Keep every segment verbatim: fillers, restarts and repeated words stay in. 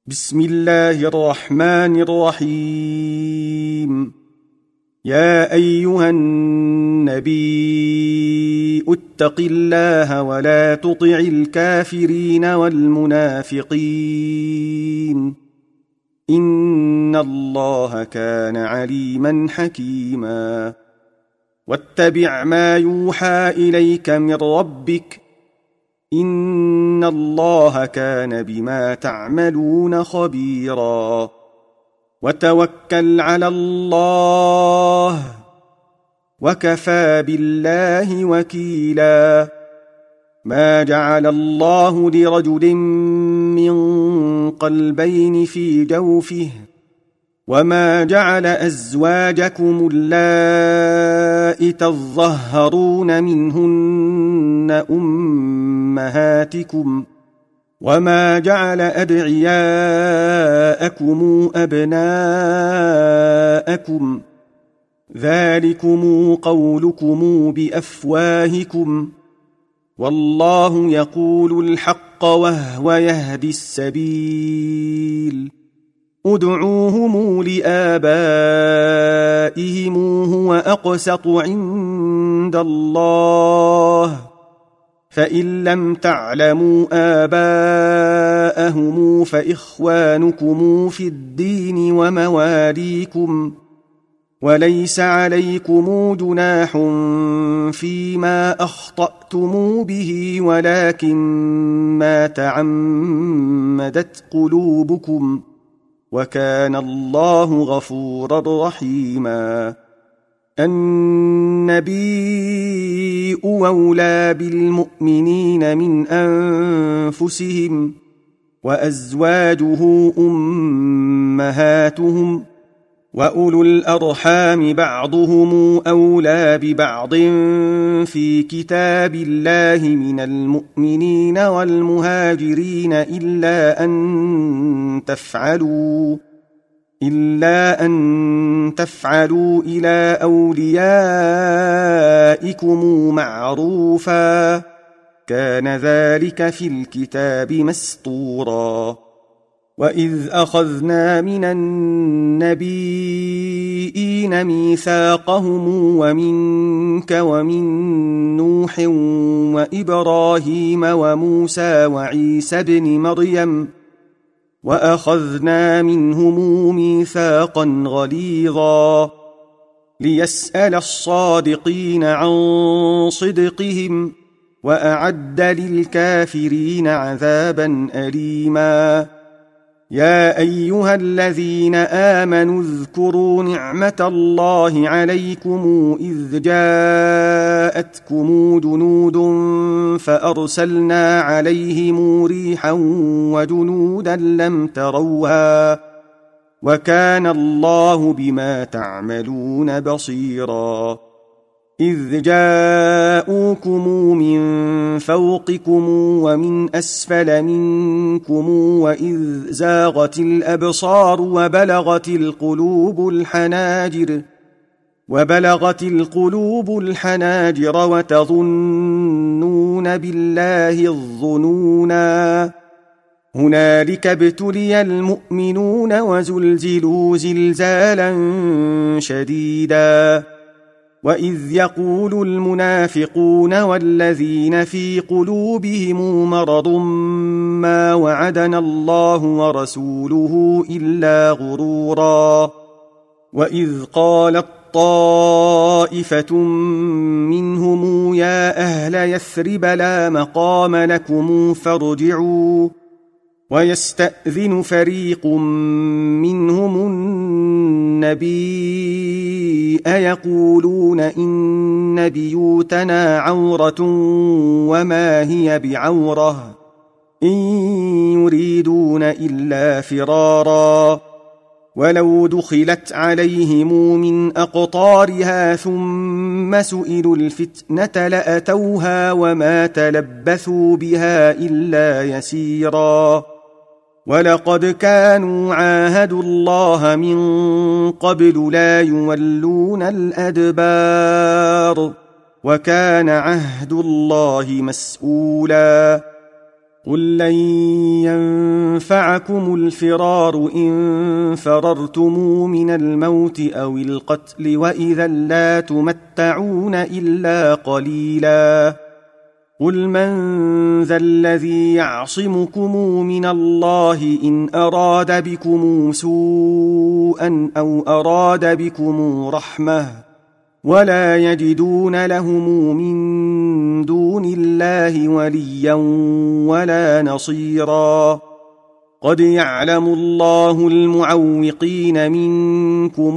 بسم الله الرحمن الرحيم. يا أيها النبي اتق الله ولا تطع الكافرين والمنافقين إن الله كان عليما حكيما. واتبع ما يوحى إليك من ربك إن الله كان بما تعملون خبيرا. وتوكل على الله وكفى بالله وكيلا. ما جعل الله لرجل من قلبين في جوفه وما جعل أزواجكم اللائي تظهرون منهن أمهاتكم وما جعل أدعياءكم أبناءكم ذلكم قولكم بأفواهكم والله يقول الحق وهو يهدي السبيل. ادعوهم لآبائهم هو أقسط عند الله فإن لم تعلموا آباءهم فإخوانكم في الدين ومواليكم وليس عليكم جناح فيما أخطأتم به ولكن ما تعمدت قلوبكم وكان الله غفورا رحيما. النبي أولى بالمؤمنين من أنفسهم وأزواجه أمهاتهم وأولو الأرحام بعضهم أولى ببعض في كتاب الله من المؤمنين والمهاجرين إلا أن تفعلوا إلا أن تفعلوا إلى أوليائكم معروفا كان ذلك في الكتاب مسطورا. وإذ أخذنا من النبيين ميثاقهم ومنك ومن نوح وإبراهيم وموسى وعيسى ابن مريم وأخذنا منهم ميثاقا غليظا ليسأل الصادقين عن صدقهم وأعد للكافرين عذابا أليما. يا أيها الذين آمنوا اذكروا نعمة الله عليكم إذ جاءتكم جنود فأرسلنا عليهم ريحا وجنودا لم تروها وكان الله بما تعملون بصيرا. إذ جاءوكم من فوقكم ومن أسفل منكم وإذ زاغت الأبصار وبلغت القلوب الحناجر وبلغت القلوب الحناجر وتظنون بالله الظنونا. هنالك ابتلي المؤمنون وزلزلوا زلزالا شديدا. وإذ يقول المنافقون والذين في قلوبهم مرض ما وعدنا الله ورسوله إلا غرورا. وإذ قالت طائفة منهم يا أهل يثرب لا مقام لكم فارجعوا ويستأذن فريق منهم النبي أيقولون إن بيوتنا عورة وما هي بعورة إن يريدون إلا فرارا. ولو دخلت عليهم من أقطارها ثم سئلوا الفتنة لأتوها وما تلبثوا بها إلا يسيرا. ولقد كانوا عاهدوا الله من قبل لا يولون الأدبار وكان عهد الله مسؤولا. قل لن ينفعكم الفرار إن فررتم من الموت أو القتل وإذا لا تمتعون إلا قليلا قل من ذا الذي يعصمكم من الله إن أراد بكم سوءا أو أراد بكم رحمة ولا يجدون لهم من دون الله وليا ولا نصيرا قد يعلم الله المعوقين منكم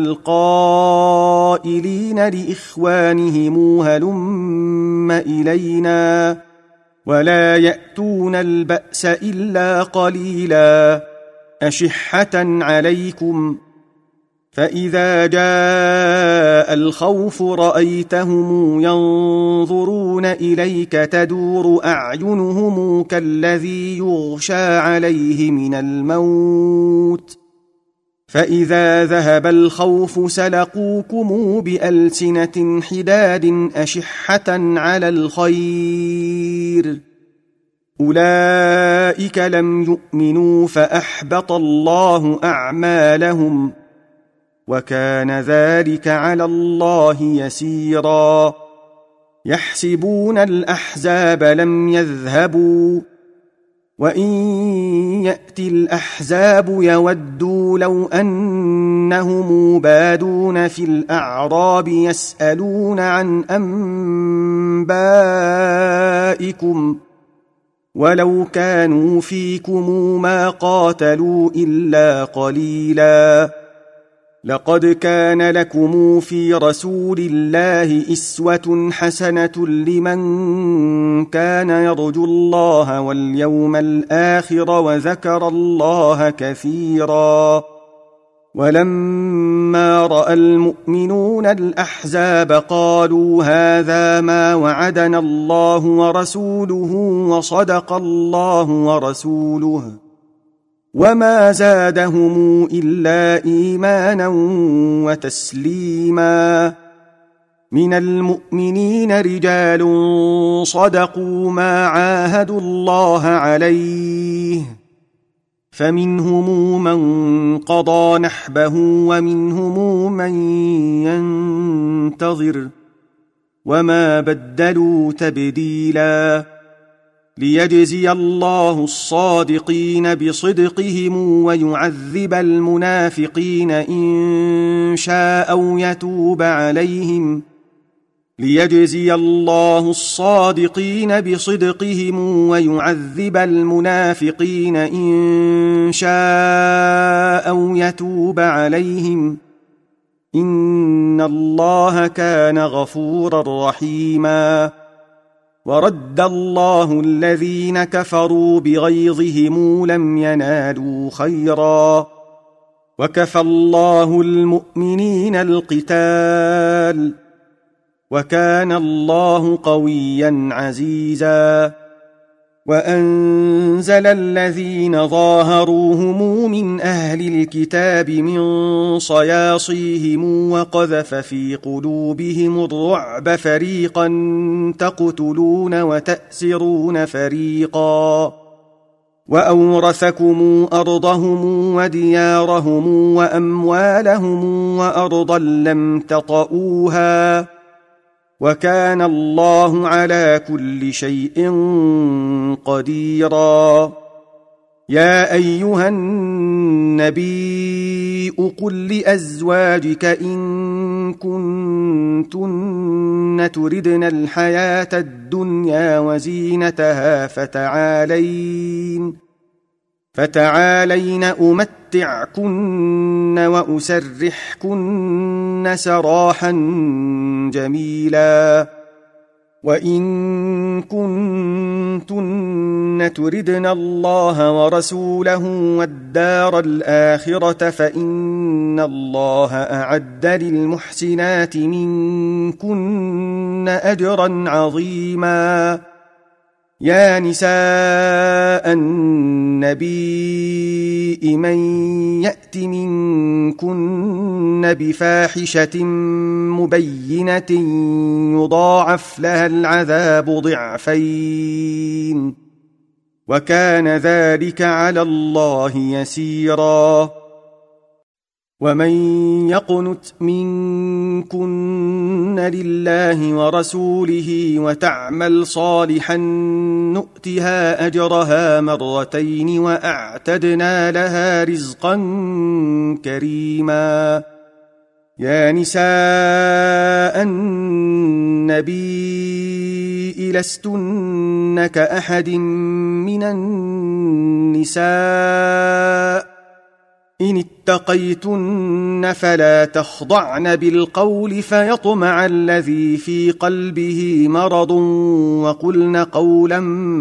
والقائلين لإخوانهم هلم إلينا ولا يأتون البأس إلا قليلا أشحة عليكم فإذا جاء الخوف رأيتهم ينظرون إليك تدور أعينهم كالذي يغشى عليه من الموت فإذا ذهب الخوف سلقوكم بألسنة حداد أشحة على الخير أولئك لم يؤمنوا فأحبط الله أعمالهم وكان ذلك على الله يسيرا يحسبون الأحزاب لم يذهبوا وإن يأتي الأحزاب يودوا لو أنهم بادون في الأعراب يسألون عن أنبائكم ولو كانوا فيكم ما قاتلوا إلا قليلا لقد كان لكم في رسول الله إسوة حسنة لمن كان يرجو الله واليوم الآخر وذكر الله كثيرا ولما رأى المؤمنون الأحزاب قالوا هذا ما وعدنا الله ورسوله وصدق الله ورسوله وما زادهم إلا إيمانا وتسليما من المؤمنين رجال صدقوا ما عاهدوا الله عليه فمنهم من قضى نحبه ومنهم من ينتظر وما بدلوا تبديلا ليجزي الله الصادقين بصدقهم ويعذب المنافقين إن شاء أو يتوب عليهم ليجزي الله الصادقين بصدقهم ويعذب المنافقين إن شاء أو يتوب عليهم إن الله كان غفورا رحيما ورد الله الذين كفروا بغيظهم لم ينالوا خيرا وكفى الله المؤمنين القتال وكان الله قويا عزيزا وأنزل الذين ظاهروهم من أهل الكتاب من صياصيهم وقذف في قلوبهم الرعب فريقا تقتلون وتأسرون فريقا وأورثكم أرضهم وديارهم وأموالهم وأرضا لم تطئوها وكان الله على كل شيء قديرا يا أيها النبي قل لأزواجك إن كنتن تردن الحياة الدنيا وزينتها فتعالين فتعالين أمتعكن وأسرحكن سراحا جميلا وإن كنتن تردن الله ورسوله والدار الآخرة فإن الله أعد للمحسنات منكن أجرا عظيما يا نساء النبي من يأت منكن بفاحشة مبينة يضاعف لها العذاب ضعفين وكان ذلك على الله يسيرا. ومن يقنت منكن لله ورسوله وتعمل صالحا نؤتها أجرها مرتين وأعتدنا لها رزقا كريما. يا نساء النبي لستن كأحد من النساء إن اتقيتن فلا تخضعن بالقول فيطمع الذي في قلبه مرض وقلن قولا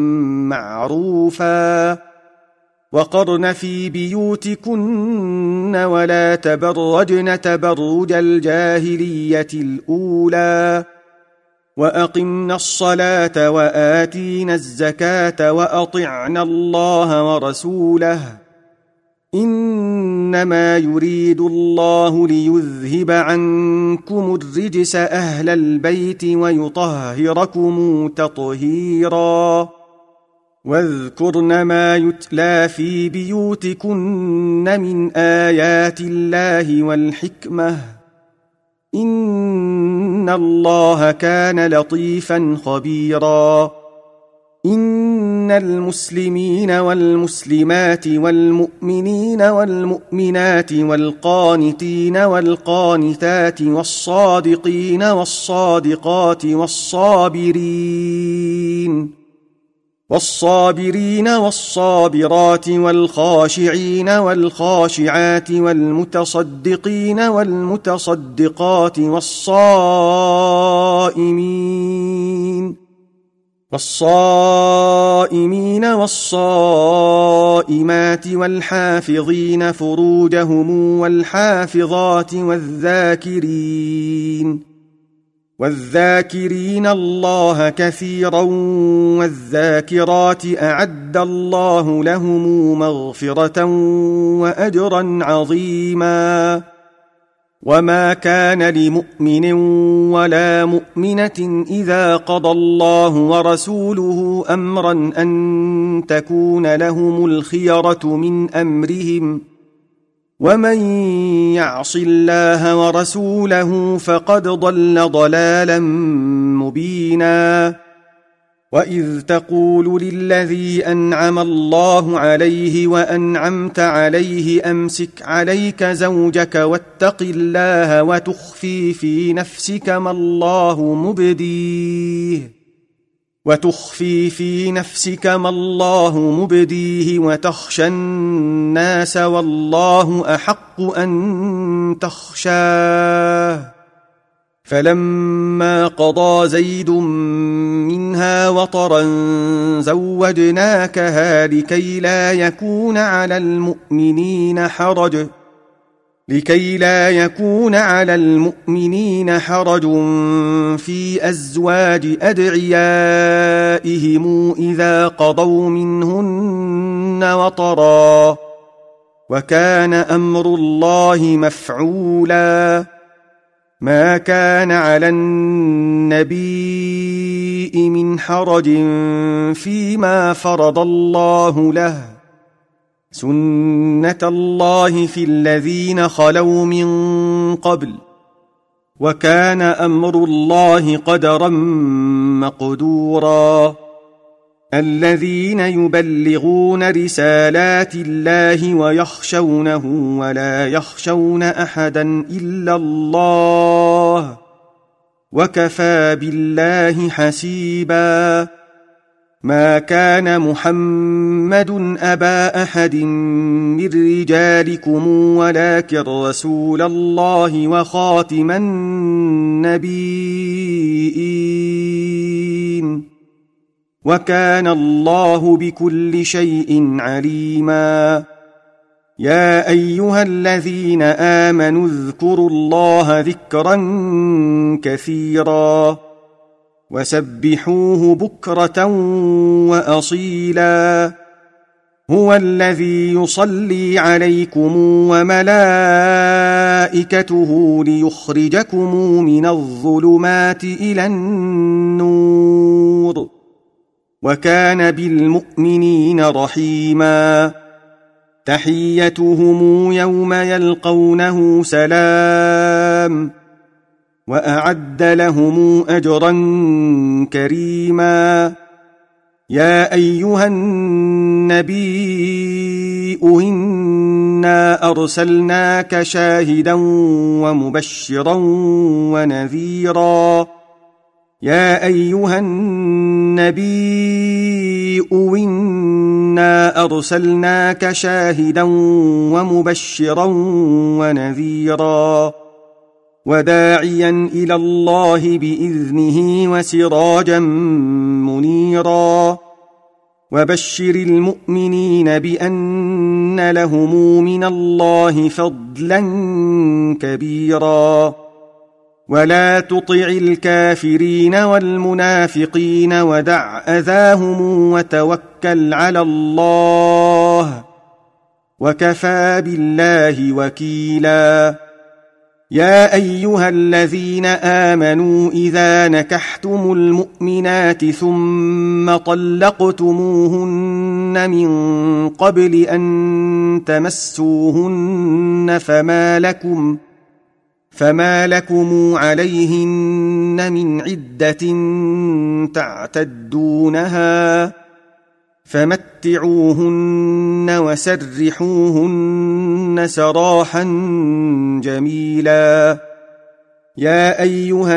معروفا. وقرن في بيوتكن ولا تبرجن تبرج الجاهلية الأولى وأقمن الصلاة وآتين الزكاة وأطعن الله ورسوله إنما يريد الله ليذهب عنكم الرجس أهل البيت ويطهركم تطهيرا. واذكرن ما يتلى في بيوتكن من آيات الله والحكمة إن الله كان لطيفا خبيرا. إن المسلمين والمسلمات والمؤمنين والمؤمنات والقانتين والقانتات والصادقين والصادقات والصابرين والصابرين والصابرات والخاشعين والخاشعات والمتصدقين والمتصدقات والصائمين والصائمين والصائمات والحافظين فروجهم والحافظات والذاكرين والذاكرين الله كثيرا والذاكرات أعد الله لهم مغفرة وأجرا عظيما. وما كان لمؤمن ولا مؤمنة إذا قضى الله ورسوله أمرا أن تكون لهم الخيرة من أمرهم ومن يعص الله ورسوله فقد ضل ضلالا مبينا. وإذ تقول للذي أنعم الله عليه وأنعمت عليه أمسك عليك زوجك واتق الله وتخفي في نفسك ما الله مبديه وتخفي في نفسك ما الله مبديه وتخشى الناس والله أحق أن تخشاه. فلما قضى زيد منها وطرا زوجناكها لكي لا يكون على المؤمنين حرج لكي لا يكون على المؤمنين حرج في أزواج أدعيائهم إذا قضوا منهن وطرا وكان أمر الله مفعولا. ما كان على النبي من حرج فيما فرض الله له سنة الله في الذين خلوا من قبل وكان أمر الله قدرا مقدورا. الذين يبلغون رسالات الله ويخشونه ولا يخشون أحدا إلا الله وكفى بالله حسيبا. ما كان محمد أبا أحد من رجالكم ولكن رسول الله وخاتم النبيين وكان الله بكل شيء عليما. يا أيها الذين آمنوا اذكروا الله ذكرا كثيرا وسبحوه بكرة وأصيلا. هو الذي يصلي عليكم وملائكته ليخرجكم من الظلمات إلى النور وكان بالمؤمنين رحيما تحيتهم يوم يلقونه سلام وأعد لهم أجرا كريما يا أيها النبي إنا أرسلناك شاهدا ومبشرا ونذيرا يا أيها النبي إنا أرسلناك شاهدا ومبشرا ونذيرا وداعيا إلى الله بإذنه وسراجا منيرا وبشر المؤمنين بأن لهم من الله فضلا كبيرا ولا تطع الكافرين والمنافقين ودع أذاهم وتوكل على الله وكفى بالله وكيلا يا أيها الذين آمنوا إذا نكحتم المؤمنات ثم طلقتموهن من قبل أن تمسوهن فما لكم فما لكم عليهن من عدة تعتدونها فمتعوهن وسرحوهن سراحا جميلا يا أيها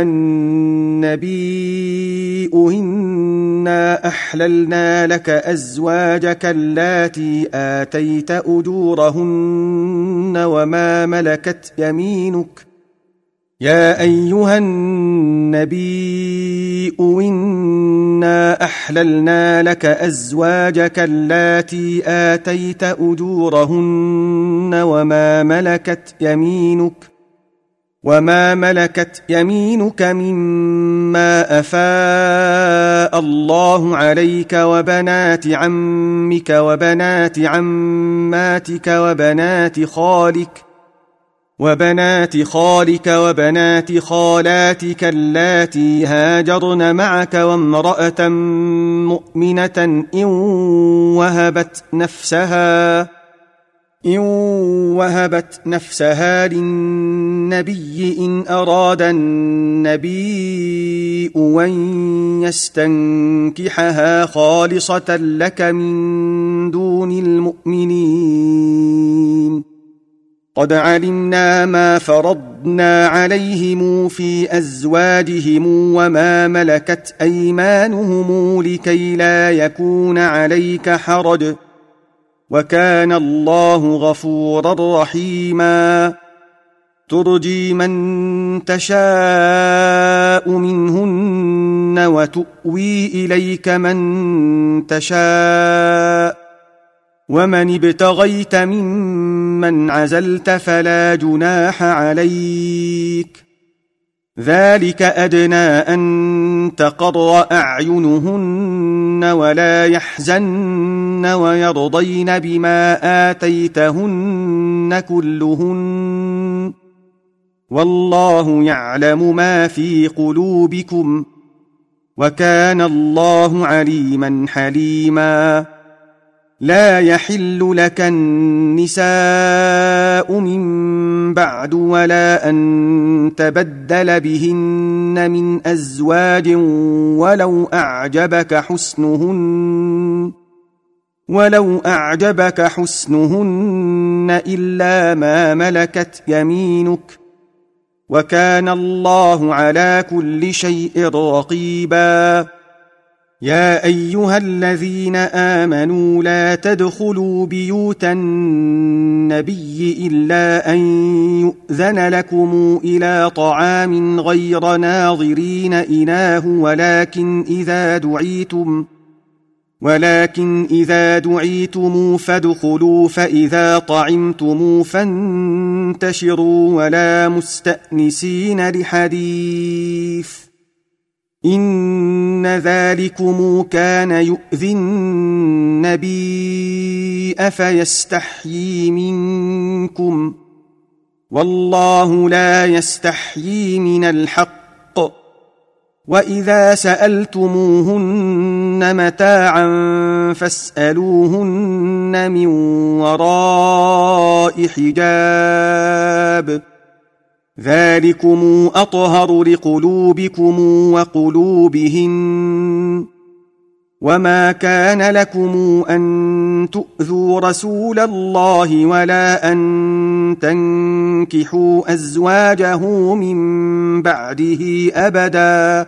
النبي إنا أحللنا لك أزواجك اللاتي آتيت أجورهن وما ملكت يمينك يا أيها النبي إنا أحللنا لك أزواجك اللاتي آتيت أجورهن وما ملكت يمينك وما ملكت يمينك مما أفاء الله عليك وبنات عمك وبنات عماتك وبنات خالك وبنات خالك وبنات خالاتك اللاتي هاجرن معك وامرأة مؤمنة إن وهبت نفسها إن وهبت نفسها للنبي إن أراد النبي أن يستنكحها خالصة لك من دون المؤمنين قد علمنا ما فرضنا عليهم في أزواجهم وما ملكت أيمانهم لكي لا يكون عليك حرج وكان الله غفورا رحيما ترجي من تشاء منهن وتؤوي إليك من تشاء ومن ابتغيت ممن عزلت فلا جناح عليك ذلك أدنى أن تقر أعينهن ولا يحزن ويرضين بما آتيتهن كلهن والله يعلم ما في قلوبكم وكان الله عليما حليما لا يحل لك النساء من بعد ولا أن تبدل بهن من أزواج ولو أعجبك حسنهن ولو أعجبك حسنهن إلا ما ملكت يمينك وكان الله على كل شيء رقيبا يا أيها الذين آمنوا لا تدخلوا بيوت النبي إلا أن يؤذن لكم إلى طعام غير ناظرين إناه ولكن إذا دعيتم ولكن إذا دعيتم فادخلوا فإذا طعمتم فانتشروا ولا مستأنسين لحديث إن ذلكم كان يؤذي النبي أفيستحيي منكم والله لا يستحيي من الحق وإذا سألتموهن متاعا فاسألوهن من وراء حجاب ذلكم أطهر لقلوبكم وقلوبهن وما كان لكم أن تؤذوا رسول الله ولا أن تنكحوا أزواجه من بعده أبدا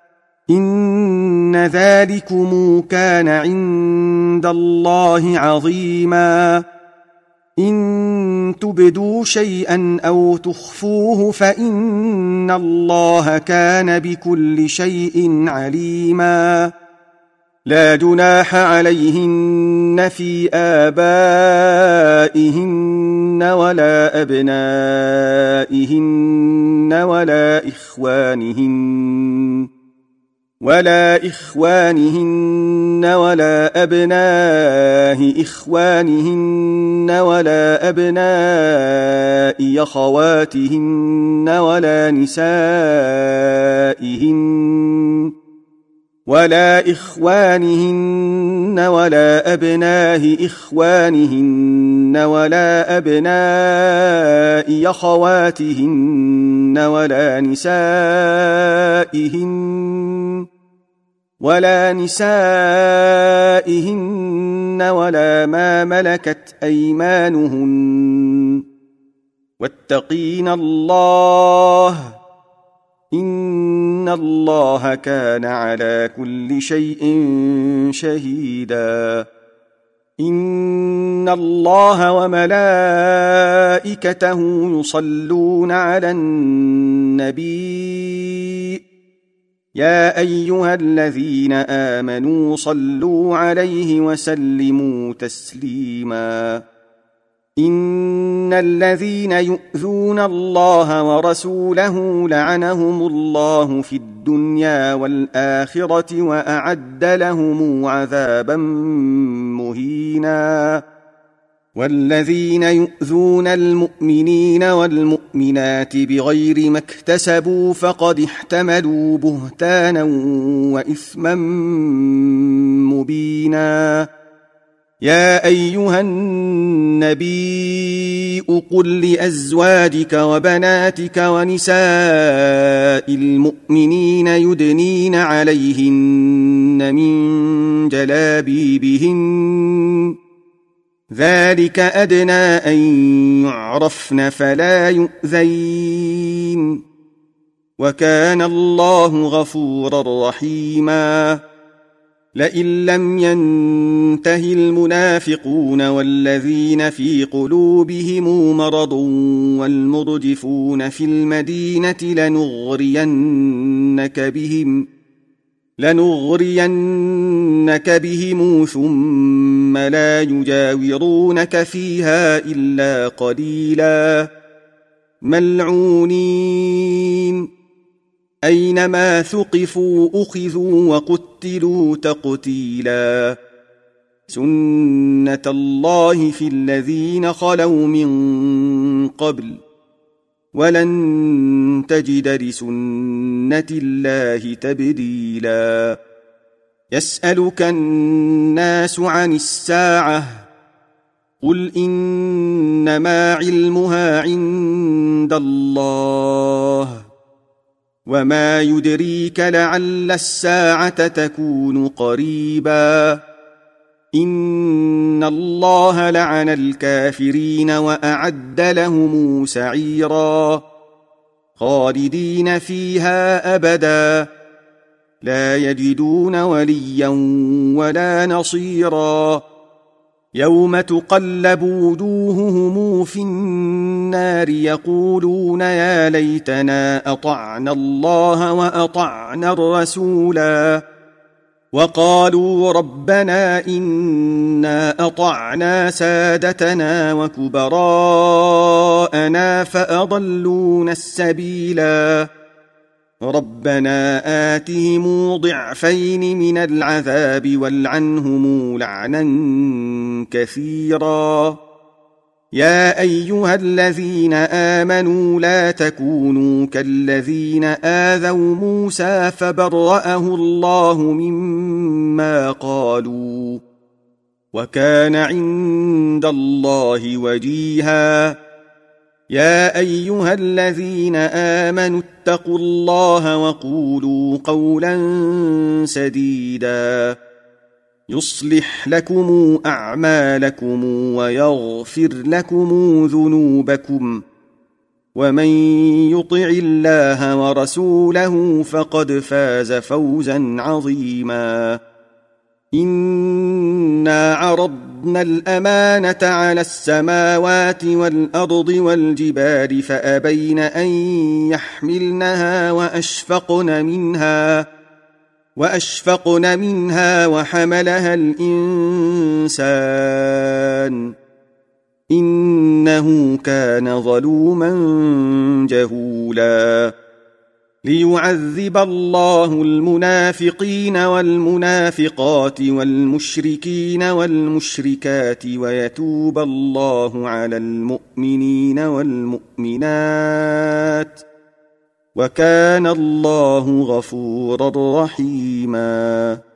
إن ذلكم كان عند الله عظيما إن تبدوا شيئا أو تخفوه فإن الله كان بكل شيء عليما لا جناح عليهن في آبائهن ولا أبنائهن ولا إخوانهن ولا إخوانهن ولا أبناء إخوانهن ولا أبناء أخواتهن ولا نسائهن ولا إخوانهن ولا أبناء إخوانهن ولا أبناء أخواتهن ولا نسائهن ولا نسائهن ولا ما ملكت أيمانهن واتقين الله إن الله كان على كل شيء شهيدا إن الله وملائكته يصلون على النبي يا أيها الذين آمنوا صلوا عليه وسلموا تسليما إن الذين يؤذون الله ورسوله لعنهم الله في الدنيا والآخرة وأعد لهم عذابا مهينا والذين يؤذون المؤمنين والمؤمنات بغير ما اكتسبوا فقد احتملوا بهتانا وإثما مبينا يا أيها النبي قل لأزواجك وبناتك ونساء المؤمنين يدنين عليهن من جلابيبهن ذلك أدنى أن يعرفن فلا يؤذين وكان الله غفورا رحيما لئن لم ينته المنافقون والذين في قلوبهم مرض والمرجفون في المدينة لنغرينك بهم لنغرينك بهم ثم لا يجاورونك فيها إلا قليلا ملعونين أينما ثقفوا أخذوا وقتلوا تقتيلا سنة الله في الذين خلوا من قبل ولن تجد لسنة الله تبديلا يسألك الناس عن الساعة قل إنما علمها عند الله وما يدريك لعل الساعة تكون قريبا إن الله لعن الكافرين وأعد لهم سعيرا خالدين فيها أبدا لا يجدون وليا ولا نصيرا يوم تقلب وجوههم في النار يقولون يا ليتنا أطعنا الله وأطعنا الرسولا وقالوا ربنا إنا أطعنا سادتنا وكبراءنا فأضلونا السبيلا ربنا آتهم ضعفين من العذاب والعنهم لعنا كثيرا يا أيها الذين آمنوا لا تكونوا كالذين آذوا موسى فبرأه الله مما قالوا وكان عند الله وجيها يا أيها الذين آمنوا اتقوا الله وقولوا قولا سديدا يصلح لكم أعمالكم ويغفر لكم ذنوبكم ومن يطع الله ورسوله فقد فاز فوزا عظيما إنا عرضنا الأمانة على السماوات والأرض والجبال فأبين أن يحملنها وأشفقن منها وأشفقن منها وحملها الإنسان إنه كان ظلوما جهولا ليعذب الله المنافقين والمنافقات والمشركين والمشركات ويتوب الله على المؤمنين والمؤمنات وكان الله غفورا رحيما